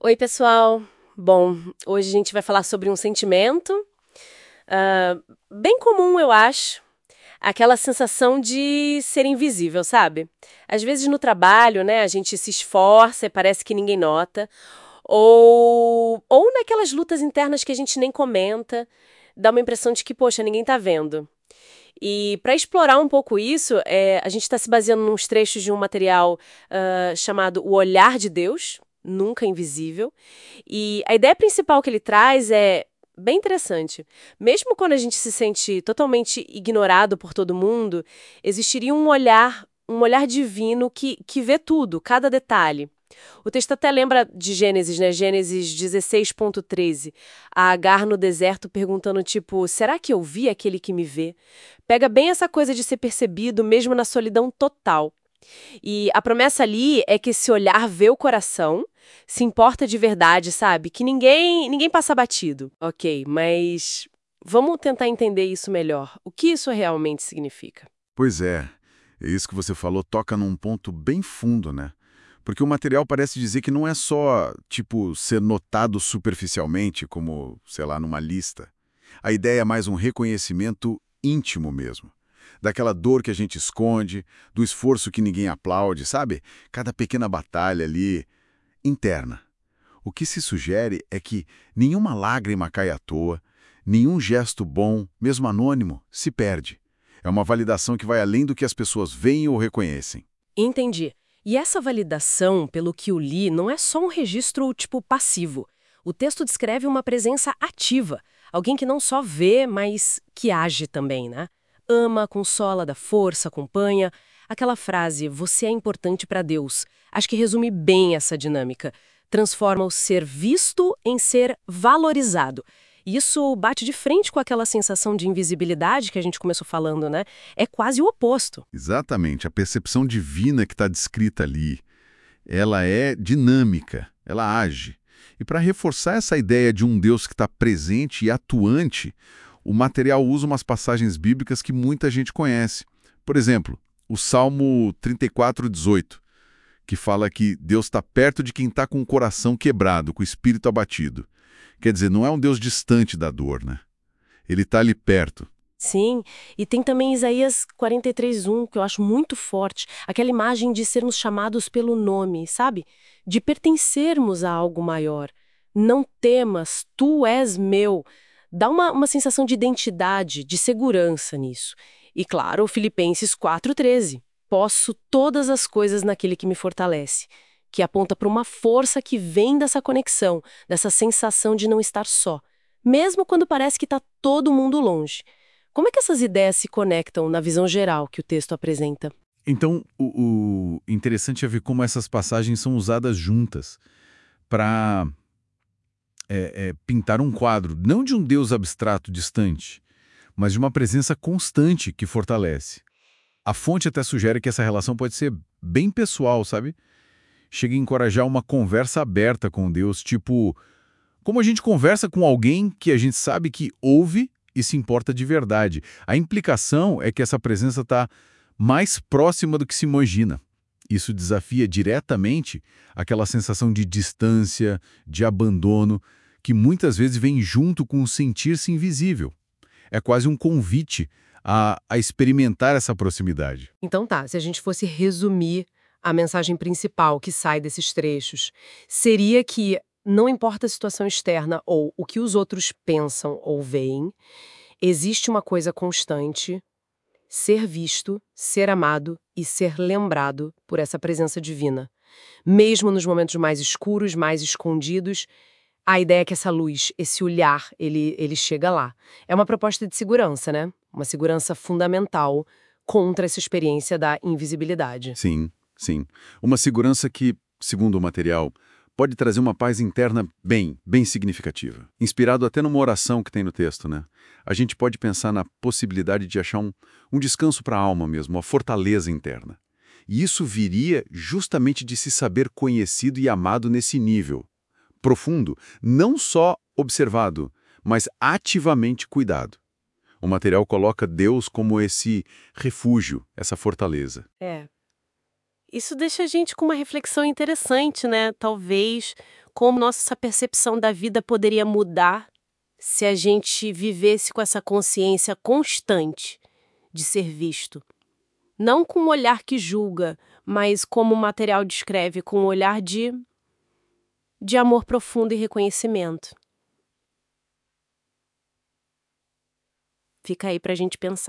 Oi, pessoal. Bom, hoje a gente vai falar sobre um sentimento ah, bem comum, eu acho. Aquela sensação de ser invisível, sabe? Às vezes no trabalho, né, a gente se esforça e parece que ninguém nota. Ou naquelas lutas internas que a gente nem comenta, dá uma impressão de que, poxa, ninguém tá vendo. E para explorar um pouco isso, a gente está se baseando nos trechos de um material chamado O Olhar de Deus, Nunca Invisível. E a ideia principal que ele traz é bem interessante. Mesmo quando a gente se sente totalmente ignorado por todo mundo, existiria um olhar divino que vê tudo, cada detalhe. O texto até lembra de Gênesis, né? Gênesis 16:13. A Agar no deserto perguntando, tipo, será que eu vi aquele que me vê? Pega bem essa coisa de ser percebido mesmo na solidão total. E a promessa ali é que esse olhar vê o coração, se importa de verdade, sabe? Que ninguém passa batido. Ok, mas vamos tentar entender isso melhor. O que isso realmente significa? Pois é, isso que você falou toca num ponto bem fundo, né? Porque o material parece dizer que não é só, tipo, ser notado superficialmente, como, sei lá, numa lista. A ideia é mais um reconhecimento íntimo mesmo. Daquela dor que a gente esconde, do esforço que ninguém aplaude, sabe? Cada pequena batalha ali, interna. O que se sugere é que nenhuma lágrima cai à toa, nenhum gesto bom, mesmo anônimo, se perde. É uma validação que vai além do que as pessoas veem ou reconhecem. Entendi. E essa validação, pelo que eu li, não é só um registro tipo passivo. O texto descreve uma presença ativa, alguém que não só vê, mas que age também, né? Ama, consola, dá força, acompanha. Aquela frase, você é importante para Deus, acho que resume bem essa dinâmica. Transforma o ser visto em ser valorizado. Isso bate de frente com aquela sensação de invisibilidade que a gente começou falando, né? É quase o oposto. Exatamente, a percepção divina que está descrita ali, ela é dinâmica, ela age. E para reforçar essa ideia de um Deus que está presente e atuante, o material usa umas passagens bíblicas que muita gente conhece. Por exemplo, o Salmo 34:18, que fala que Deus está perto de quem está com o coração quebrado, com o espírito abatido. Quer dizer, não é um Deus distante da dor, né? Ele está ali perto. Sim, e tem também Isaías 43:1, que eu acho muito forte, aquela imagem de sermos chamados pelo nome, sabe? De pertencermos a algo maior. Não temas, tu és meu. Dá uma sensação de identidade, de segurança nisso. E claro, Filipenses 4:13. Posso todas as coisas naquele que me fortalece, que aponta para uma força que vem dessa conexão, dessa sensação de não estar só, mesmo quando parece que está todo mundo longe. Como é que essas ideias se conectam na visão geral que o texto apresenta? Então, o interessante é ver como essas passagens são usadas juntas para pintar um quadro, não de um Deus abstrato distante, mas de uma presença constante que fortalece. A fonte até sugere que essa relação pode ser bem pessoal, sabe? Chega a encorajar uma conversa aberta com Deus, tipo, como a gente conversa com alguém que a gente sabe que ouve e se importa de verdade. A implicação é que essa presença está mais próxima do que se imagina. Isso desafia diretamente aquela sensação de distância, de abandono, que muitas vezes vem junto com o sentir-se invisível. É quase um convite a experimentar essa proximidade. Então tá, se a gente fosse resumir a mensagem principal que sai desses trechos, seria que não importa a situação externa ou o que os outros pensam ou veem, existe uma coisa constante: ser visto, ser amado e ser lembrado por essa presença divina. Mesmo nos momentos mais escuros, mais escondidos, a ideia é que essa luz, esse olhar, ele chega lá. É uma proposta de segurança, né? Uma segurança fundamental contra essa experiência da invisibilidade. Sim, sim. Uma segurança que, segundo o material, pode trazer uma paz interna bem significativa. Inspirado até numa oração que tem no texto, né? A gente pode pensar na possibilidade de achar um descanso para a alma mesmo, uma fortaleza interna. E isso viria justamente de se saber conhecido e amado nesse nível profundo, não só observado, mas ativamente cuidado. O material coloca Deus como esse refúgio, essa fortaleza. É. Isso deixa a gente com uma reflexão interessante, né? Talvez como nossa percepção da vida poderia mudar se a gente vivesse com essa consciência constante de ser visto. Não com um olhar que julga, mas como o material descreve, com um olhar de amor profundo e reconhecimento. Fica aí pra gente pensar.